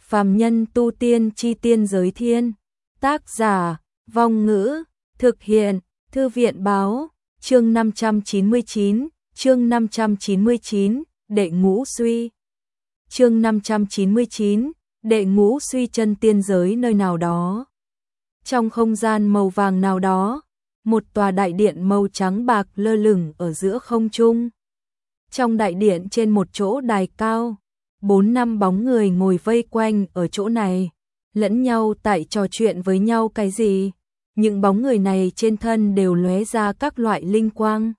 Phàm nhân tu tiên chi tiên giới thiên. Tác giả, Vong Ngữ, thực hiện, Thư viện báo, chương 599, đệ ngũ suy. Chương 599, đệ ngũ suy chân tiên giới nơi nào đó. Trong không gian màu vàng nào đó, một tòa đại điện màu trắng bạc lơ lửng ở giữa không trung. Trong đại điện trên một chỗ đài cao, 4-5 bóng người ngồi vây quanh ở chỗ này, lẫn nhau tại trò chuyện với nhau cái gì. Những bóng người này trên thân đều lóe ra các loại linh quang,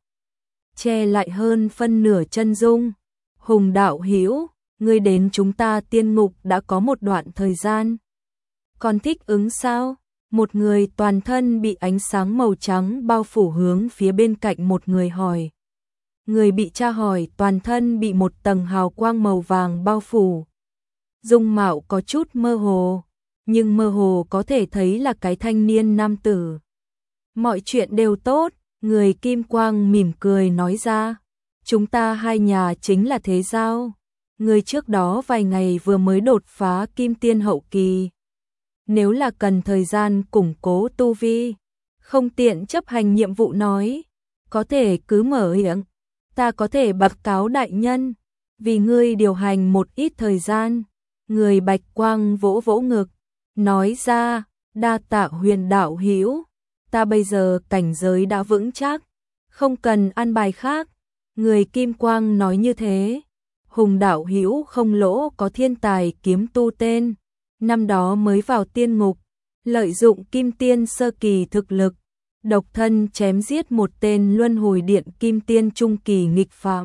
che lại hơn phân nửa chân dung. Hùng đạo hữu, ngươi đến chúng ta tiên ngục đã có một đoạn thời gian, còn thích ứng sao? Một người toàn thân bị ánh sáng màu trắng bao phủ hướng phía bên cạnh một người hỏi. Người bị tra hỏi toàn thân bị một tầng hào quang màu vàng bao phủ. Dung mạo có chút mơ hồ, nhưng mơ hồ có thể thấy là cái thanh niên nam tử. Mọi chuyện đều tốt, người kim quang mỉm cười nói ra. Chúng ta hai nhà chính là thế giao. Người trước đó vài ngày vừa mới đột phá kim tiên hậu kỳ. Nếu là cần thời gian củng cố tu vi, không tiện chấp hành nhiệm vụ nói, có thể cứ mở miệng. Ta có thể báo cáo đại nhân, vì ngươi điều hành một ít thời gian. Người bạch quang vỗ vỗ ngực, nói ra, đa tạ Huyền đạo hữu, ta bây giờ cảnh giới đã vững chắc, không cần an bài khác. Người kim quang nói như thế. Hùng đạo hữu không lỗ có thiên tài kiếm tu tên, năm đó mới vào tiên ngục, lợi dụng kim tiên sơ kỳ thực lực, độc thân chém giết một tên luân hồi điện kim tiên trung kỳ nghịch phạm.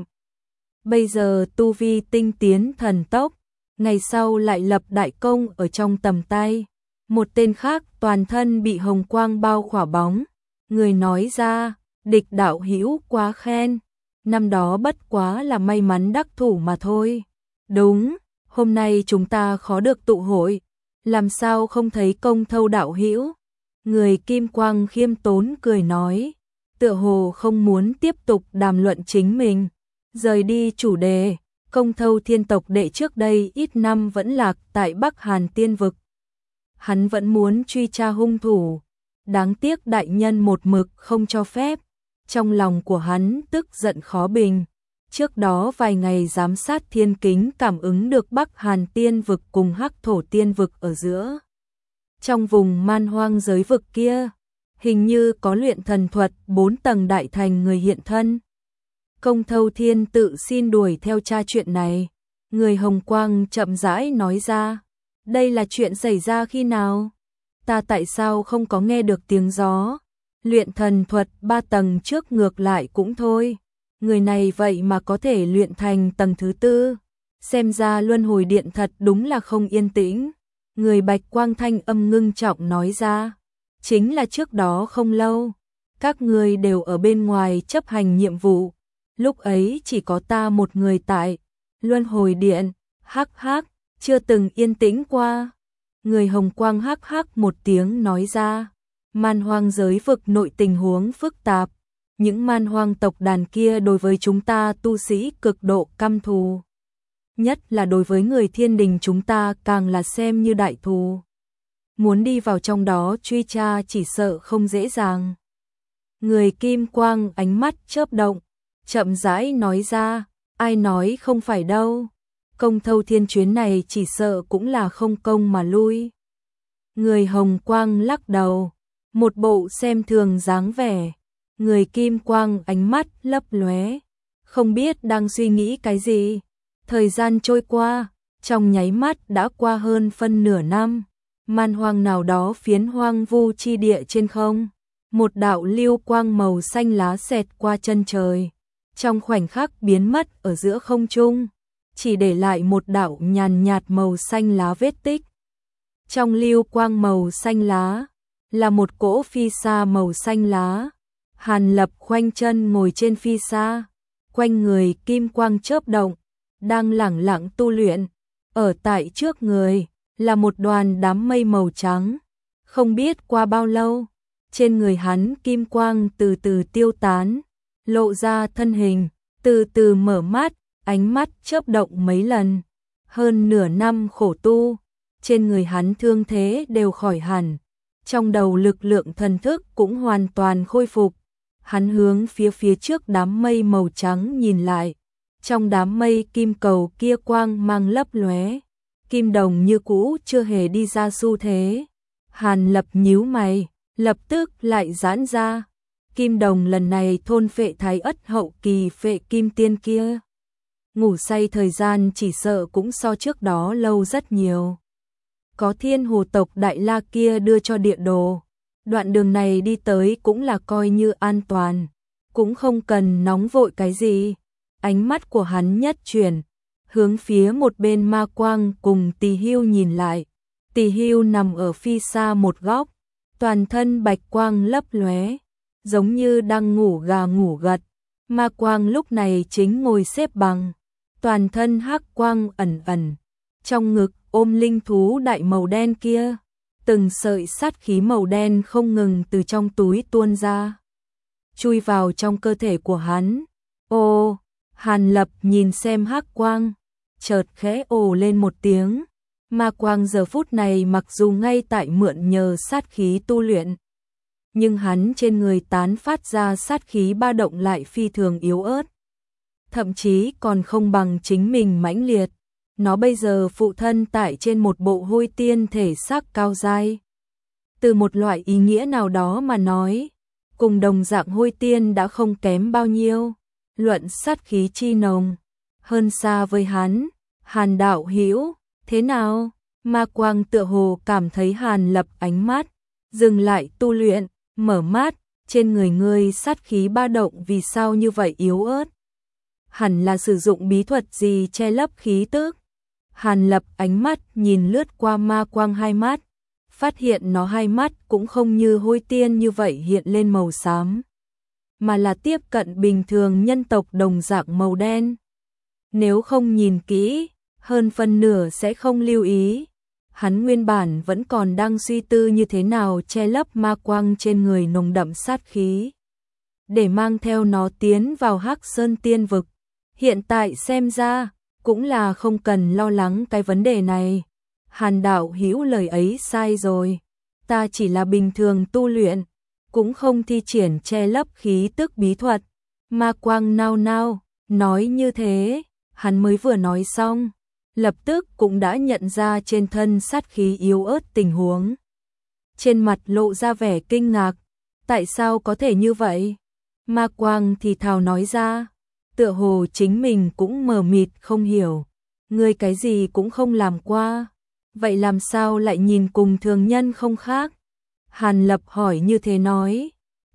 Bây giờ tu vi tinh tiến thần tốc, ngày sau lại lập đại công ở trong tầm tay. Một tên khác toàn thân bị hồng quang bao khỏa bóng. Người nói ra, địch đạo hữu quá khen, năm đó bất quá là may mắn đắc thủ mà thôi. Đúng, hôm nay chúng ta khó được tụ hội, làm sao không thấy Công Thâu đạo hữu? Người kim quang khiêm tốn cười nói, tựa hồ không muốn tiếp tục đàm luận chính mình, rời đi chủ đề. Công Thâu thiên tộc đệ trước đây ít năm vẫn lạc tại Bắc Hàn tiên vực. Hắn vẫn muốn truy tra hung thủ, đáng tiếc đại nhân một mực không cho phép. Trong lòng của hắn tức giận khó bình. Trước đó vài ngày giám sát thiên kính cảm ứng được Bắc Hàn tiên vực cùng Hắc Thổ tiên vực ở giữa. Trong vùng man hoang giới vực kia, hình như có luyện thần thuật 4 tầng đại thành người hiện thân. Công Thâu Thiên tự xin đuổi theo tra chuyện này. Người hồng quang chậm rãi nói ra, đây là chuyện xảy ra khi nào? Ta tại sao không có nghe được tiếng gió? Luyện thần thuật 3 tầng trước ngược lại cũng thôi. Người này vậy mà có thể luyện thành tầng thứ 4. Xem ra luân hồi điện thật đúng là không yên tĩnh. Người bạch quang thanh âm ngưng trọng nói ra, chính là trước đó không lâu, các người đều ở bên ngoài chấp hành nhiệm vụ. Lúc ấy chỉ có ta một người tại luân hồi điện, hắc hắc, chưa từng yên tĩnh qua. Người hồng quang hắc hắc một tiếng nói ra, man hoang giới vực nội tình huống phức tạp. Những man hoang tộc đàn kia đối với chúng ta tu sĩ cực độ căm thù. Nhất là đối với người thiên đình chúng ta càng là xem như đại thù. Muốn đi vào trong đó truy tra chỉ sợ không dễ dàng. Người kim quang ánh mắt chớp động, chậm rãi nói ra, ai nói không phải đâu. Công Thâu Thiên chuyến này chỉ sợ cũng là không công mà lui. Người hồng quang lắc đầu, một bộ xem thường dáng vẻ. Người kim quang ánh mắt lấp lóe, không biết đang suy nghĩ cái gì. Thời gian trôi qua, trong nháy mắt đã qua hơn phân nửa năm. Man hoang nào đó phiến hoang vu chi địa trên không, một đạo lưu quang màu xanh lá xẹt qua chân trời, trong khoảnh khắc biến mất ở giữa không trung, chỉ để lại một đạo nhàn nhạt màu xanh lá vết tích. Trong lưu quang màu xanh lá là một cỗ phi sa màu xanh lá. Hàn Lập khoanh chân ngồi trên phi sa, quanh người kim quang chớp động, đang lẳng lặng tu luyện. Ở tại trước người là một đoàn đám mây màu trắng. Không biết qua bao lâu, trên người hắn kim quang từ từ tiêu tán, lộ ra thân hình, từ từ mở mắt, ánh mắt chớp động mấy lần. Hơn nửa năm khổ tu, trên người hắn thương thế đều khỏi hẳn, trong đầu lực lượng thần thức cũng hoàn toàn khôi phục. Hắn hướng phía trước đám mây màu trắng nhìn lại, trong đám mây kim cầu kia quang mang lấp lóe, kim đồng như cũ chưa hề đi ra xu thế. Hàn Lập nhíu mày, lập tức lại giãn ra. Kim đồng lần này thôn phệ thái ất hậu kỳ phệ kim tiên kia. Ngủ say thời gian chỉ sợ cũng so trước đó lâu rất nhiều. Có Thiên Hồ tộc Đại La kia đưa cho địa đồ. Đoạn đường này đi tới cũng là coi như an toàn, cũng không cần nóng vội cái gì. Ánh mắt của hắn nhất chuyển, hướng phía một bên Ma Quang cùng Tỳ Hưu nhìn lại. Tỳ Hưu nằm ở phi xa một góc, toàn thân bạch quang lấp lóe, giống như đang ngủ gà ngủ gật. Ma Quang lúc này chính ngồi xếp bằng, toàn thân hắc quang ẩn ẩn, trong ngực ôm linh thú đại màu đen kia. Từng sợi sát khí màu đen không ngừng từ trong túi tuôn ra, chui vào trong cơ thể của hắn. Ô, Hàn Lập nhìn xem hắc quang, chợt khẽ ồ lên một tiếng. Ma Quang giờ phút này mặc dù ngay tại mượn nhờ sát khí tu luyện, nhưng hắn trên người tán phát ra sát khí ba động lại phi thường yếu ớt, thậm chí còn không bằng chính mình mãnh liệt. Nó bây giờ phụ thân tại trên một bộ hôi tiên thể xác cao dai. Từ một loại ý nghĩa nào đó mà nói, cùng đồng dạng hôi tiên đã không kém bao nhiêu. Luận sát khí chi nồng, hơn xa với hắn. Hàn đạo hữu, thế nào? Ma Quang tựa hồ cảm thấy Hàn Lập ánh mắt, dừng lại tu luyện, mở mắt, trên người ngươi sát khí ba động vì sao như vậy yếu ớt? Hẳn là sử dụng bí thuật gì che lấp khí tức? Hàn Lập ánh mắt nhìn lướt qua Ma Quang hai mắt, phát hiện nó hai mắt cũng không như hôi tiên như vậy hiện lên màu xám, mà là tiếp cận bình thường nhân tộc đồng dạng màu đen. Nếu không nhìn kỹ, hơn phân nửa sẽ không lưu ý. Hắn nguyên bản vẫn còn đang suy tư như thế nào che lấp Ma Quang trên người nồng đậm sát khí, để mang theo nó tiến vào Hắc Sơn Tiên Vực. Hiện tại xem ra, cũng là không cần lo lắng cái vấn đề này. Hàn đạo hữu lời ấy sai rồi. Ta chỉ là bình thường tu luyện, cũng không thi triển che lấp khí tức bí thuật. Ma Quang nao nao, nói như thế, hắn mới vừa nói xong, lập tức cũng đã nhận ra trên thân sát khí yếu ớt tình huống. Trên mặt lộ ra vẻ kinh ngạc, tại sao có thể như vậy? Ma Quang thì thào nói ra, tựa hồ chính mình cũng mờ mịt không hiểu. Ngươi cái gì cũng không làm qua, vậy làm sao lại nhìn cùng thường nhân không khác? Hàn Lập hỏi như thế nói,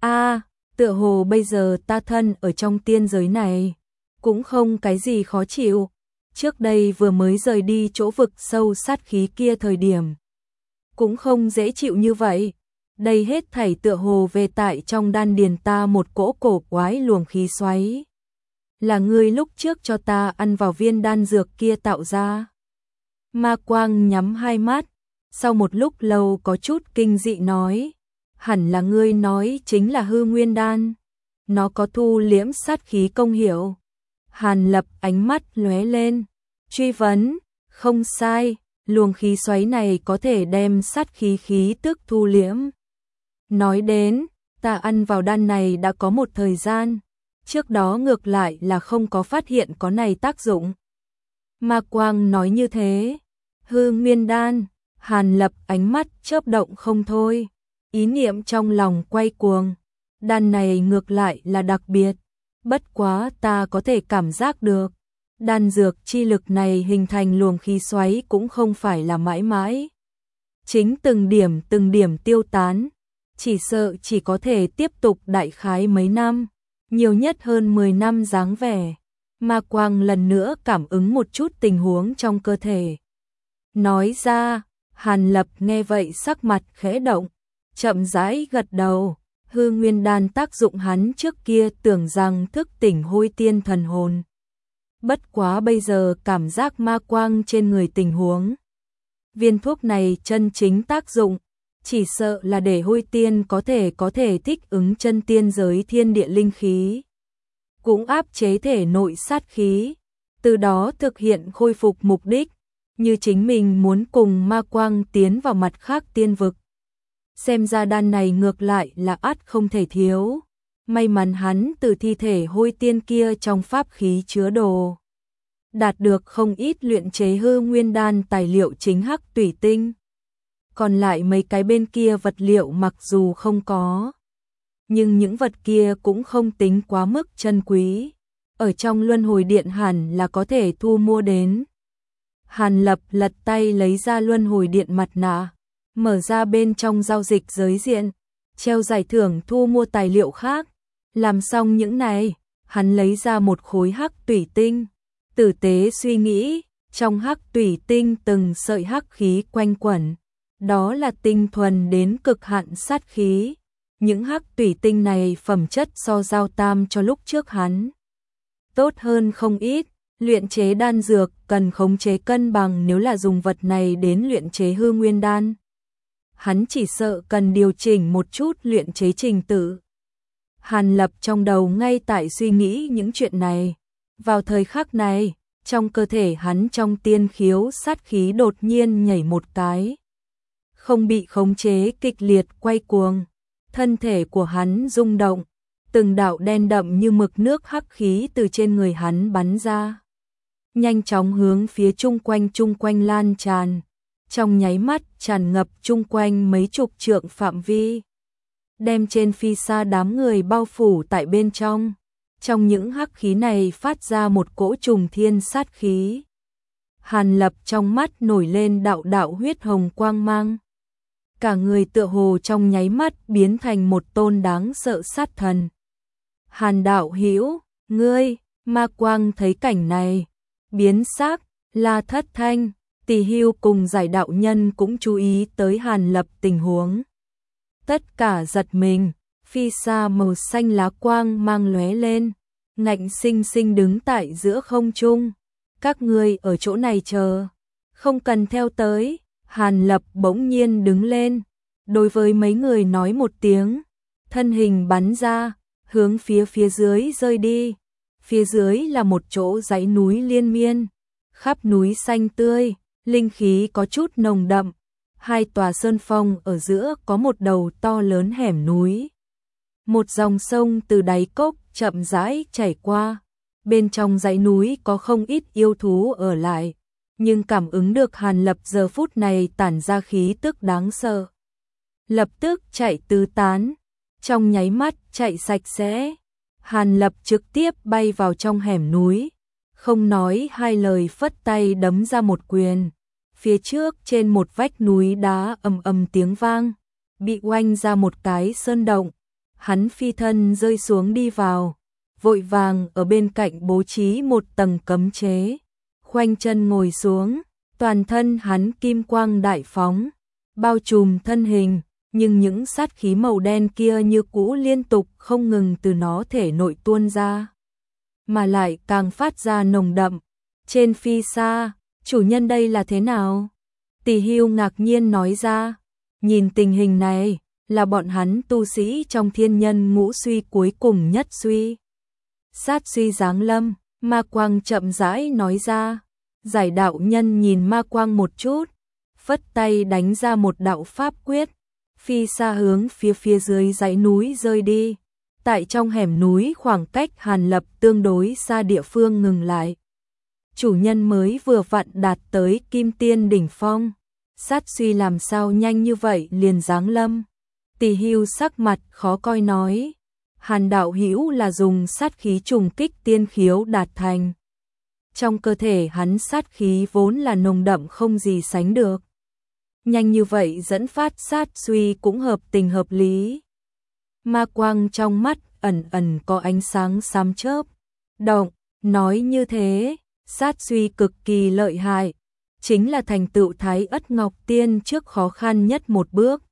tựa hồ bây giờ ta thân ở trong tiên giới này, cũng không cái gì khó chịu. Trước đây vừa mới rời đi chỗ vực sâu sát khí kia thời điểm, cũng không dễ chịu như vậy. Đây hết thảy tựa hồ về tại trong đan điền ta một cỗ cổ quái luồng khí xoáy. Là ngươi lúc trước cho ta ăn vào viên đan dược kia tạo ra. Ma Quang nhắm hai mắt, sau một lúc lâu có chút kinh dị nói, hẳn là ngươi nói chính là hư nguyên đan. Nó có thu liễm sát khí công hiệu. Hàn Lập ánh mắt lóe lên, truy vấn, không sai, luồng khí xoáy này có thể đem sát khí khí tức thu liễm. Nói đến, ta ăn vào đan này đã có một thời gian, trước đó ngược lại là không có phát hiện có này tác dụng. Ma Quang nói như thế, hư nguyên đan. Hàn Lập ánh mắt chớp động không thôi, ý niệm trong lòng quay cuồng, đan này ngược lại là đặc biệt, bất quá ta có thể cảm giác được, đan dược chi lực này hình thành luồng khí xoáy cũng không phải là mãi mãi. Chính từng điểm tiêu tán, chỉ sợ chỉ có thể tiếp tục đại khái mấy năm, nhiều nhất hơn 10 năm dáng vẻ. Ma Quang lần nữa cảm ứng một chút tình huống trong cơ thể, nói ra. Hàn Lập nghe vậy sắc mặt khẽ động, chậm rãi gật đầu. Hư nguyên đan tác dụng hắn trước kia tưởng rằng thức tỉnh hôi tiên thần hồn, bất quá bây giờ cảm giác Ma Quang trên người tình huống, viên thuốc này chân chính tác dụng, chỉ sợ là để hôi tiên có thể thích ứng chân tiên giới thiên địa linh khí, cũng áp chế thể nội sát khí, từ đó thực hiện khôi phục mục đích. như chính mình muốn cùng ma quang tiến vào mặt khác tiên vực. Xem ra đan này ngược lại là ắt không thể thiếu. May mắn hắn từ thi thể hôi tiên kia trong pháp khí chứa đồ, đạt được không ít luyện chế hư nguyên đan tài liệu chính hắc tủy tinh. Còn lại mấy cái bên kia vật liệu mặc dù không có, nhưng những vật kia cũng không tính quá mức chân quý. Ở trong luân hồi điện hẳn là có thể thu mua đến. Hàn Lập lật tay lấy ra luân hồi điện mặt nạ, mở ra bên trong giao dịch giới diện, treo giải thưởng thu mua tài liệu khác. Làm xong những này, hắn lấy ra một khối hắc tủy tinh, tử tế suy nghĩ, trong hắc tủy tinh từng sợi hắc khí quanh quẩn, đó là tinh thuần đến cực hạn sát khí. Những hắc tủy tinh này phẩm chất so giao tam cho lúc trước hắn tốt hơn không ít. Luyện chế đan dược cần khống chế cân bằng, nếu là dùng vật này đến luyện chế hư nguyên đan, hắn chỉ sợ cần điều chỉnh một chút luyện chế trình tự. Hàn Lập trong đầu ngay tại suy nghĩ những chuyện này. Vào thời khắc này, trong cơ thể hắn trong tiên khiếu sát khí đột nhiên nhảy một cái, không bị khống chế kịch liệt quay cuồng. Thân thể của hắn rung động, từng đạo đen đậm như mực nước hắc khí từ trên người hắn bắn ra, nhanh chóng hướng phía chung quanh lan tràn, trong nháy mắt tràn ngập chung quanh mấy chục trượng phạm vi, đem trên phi xa đám người bao phủ tại bên trong. Trong những hắc khí này phát ra một cỗ trùng thiên sát khí. Hàn Lập trong mắt nổi lên đạo đạo huyết hồng quang mang, cả người tựa hồ trong nháy mắt biến thành một tôn đáng sợ sát thần. Hàn đạo hữu, ngươi, ma quang thấy cảnh này, biến sắc, La Thất Thanh, Tỳ Hưu cùng giải đạo nhân cũng chú ý tới Hàn Lập tình huống. Tất cả giật mình, phi xa màu xanh lá quang mang lóe lên, ngạnh sinh sinh đứng tại giữa không trung. Các ngươi ở chỗ này chờ, không cần theo tới. Hàn Lập bỗng nhiên đứng lên, đối với mấy người nói một tiếng, thân hình bắn ra, hướng phía dưới rơi đi. Phía dưới là một chỗ dãy núi liên miên, khắp núi xanh tươi, linh khí có chút nồng đậm. Hai tòa sơn phong ở giữa có một đầu to lớn hẻm núi. Một dòng sông từ đáy cốc chậm rãi chảy qua. Bên trong dãy núi có không ít yêu thú ở lại, nhưng cảm ứng được Hàn Lập giờ phút này tản ra khí tức đáng sợ, lập tức chạy tứ tán, trong nháy mắt chạy sạch sẽ. Hàn Lập trực tiếp bay vào trong hẻm núi, không nói hai lời phất tay đấm ra một quyền. Phía trước trên một vách núi đá ầm ầm tiếng vang, bị oanh ra một cái sơn động. Hắn phi thân rơi xuống đi vào, vội vàng ở bên cạnh bố trí một tầng cấm chế, khoanh chân ngồi xuống, toàn thân hắn kim quang đại phóng, bao trùm thân hình, nhưng những sát khí màu đen kia như cũ liên tục không ngừng từ nó thể nội tuôn ra, mà lại càng phát ra nồng đậm. Trên phi xa, chủ nhân đây là thế nào? Tỳ Hưu ngạc nhiên nói ra, nhìn tình hình này, là bọn hắn tu sĩ trong thiên nhân ngũ suy cuối cùng nhất suy. Sát suy giáng lâm, ma quang chậm rãi nói ra. Giải đạo nhân nhìn ma quang một chút, phất tay đánh ra một đạo pháp quyết, phi xa hướng phía dưới dãy núi rơi đi. Tại trong hẻm núi khoảng cách Hàn Lập tương đối xa địa phương ngừng lại. Chủ nhân mới vừa vặn đạt tới kim tiên đỉnh phong, sát suy làm sao nhanh như vậy liền giáng lâm? Tỳ Hưu sắc mặt khó coi nói, Hàn đạo hữu là dùng sát khí trùng kích tiên khiếu đạt thành. Trong cơ thể hắn sát khí vốn là nồng đậm không gì sánh được. Nhanh như vậy dẫn phát sát suy cũng hợp tình hợp lý. Ma quang trong mắt ẩn ẩn có ánh sáng xám chớp động, nói như thế, sát suy cực kỳ lợi hại, chính là thành tựu Thái Ất Ngọc Tiên trước khó khăn nhất một bước.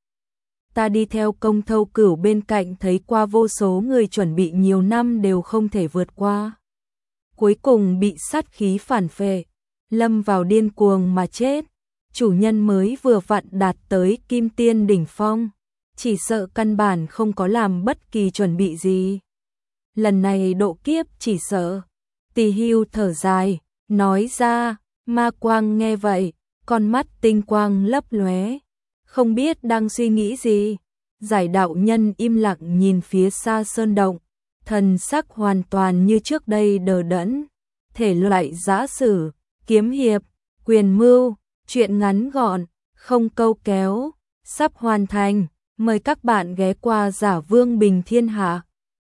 Ta đi theo Công Thâu Cửu bên cạnh thấy qua vô số người chuẩn bị nhiều năm đều không thể vượt qua. Cuối cùng bị sát khí phản phệ, lâm vào điên cuồng mà chết. Chủ nhân mới vừa vặn đạt tới kim tiên đỉnh phong, chỉ sợ căn bản không có làm bất kỳ chuẩn bị gì. Lần này độ kiếp chỉ sợ. Tỳ Hưu thở dài, nói ra. Ma quang nghe vậy, con mắt tinh quang lấp lóe, không biết đang suy nghĩ gì. Giải đạo nhân im lặng nhìn phía xa sơn động, thần sắc hoàn toàn như trước đây đờ đẫn. Thể loại giã sử, kiếm hiệp, quyền mưu, truyện ngắn gọn, không câu kéo, sắp hoàn thành. Mời các bạn ghé qua Giả Vương Bình Thiên Hạ.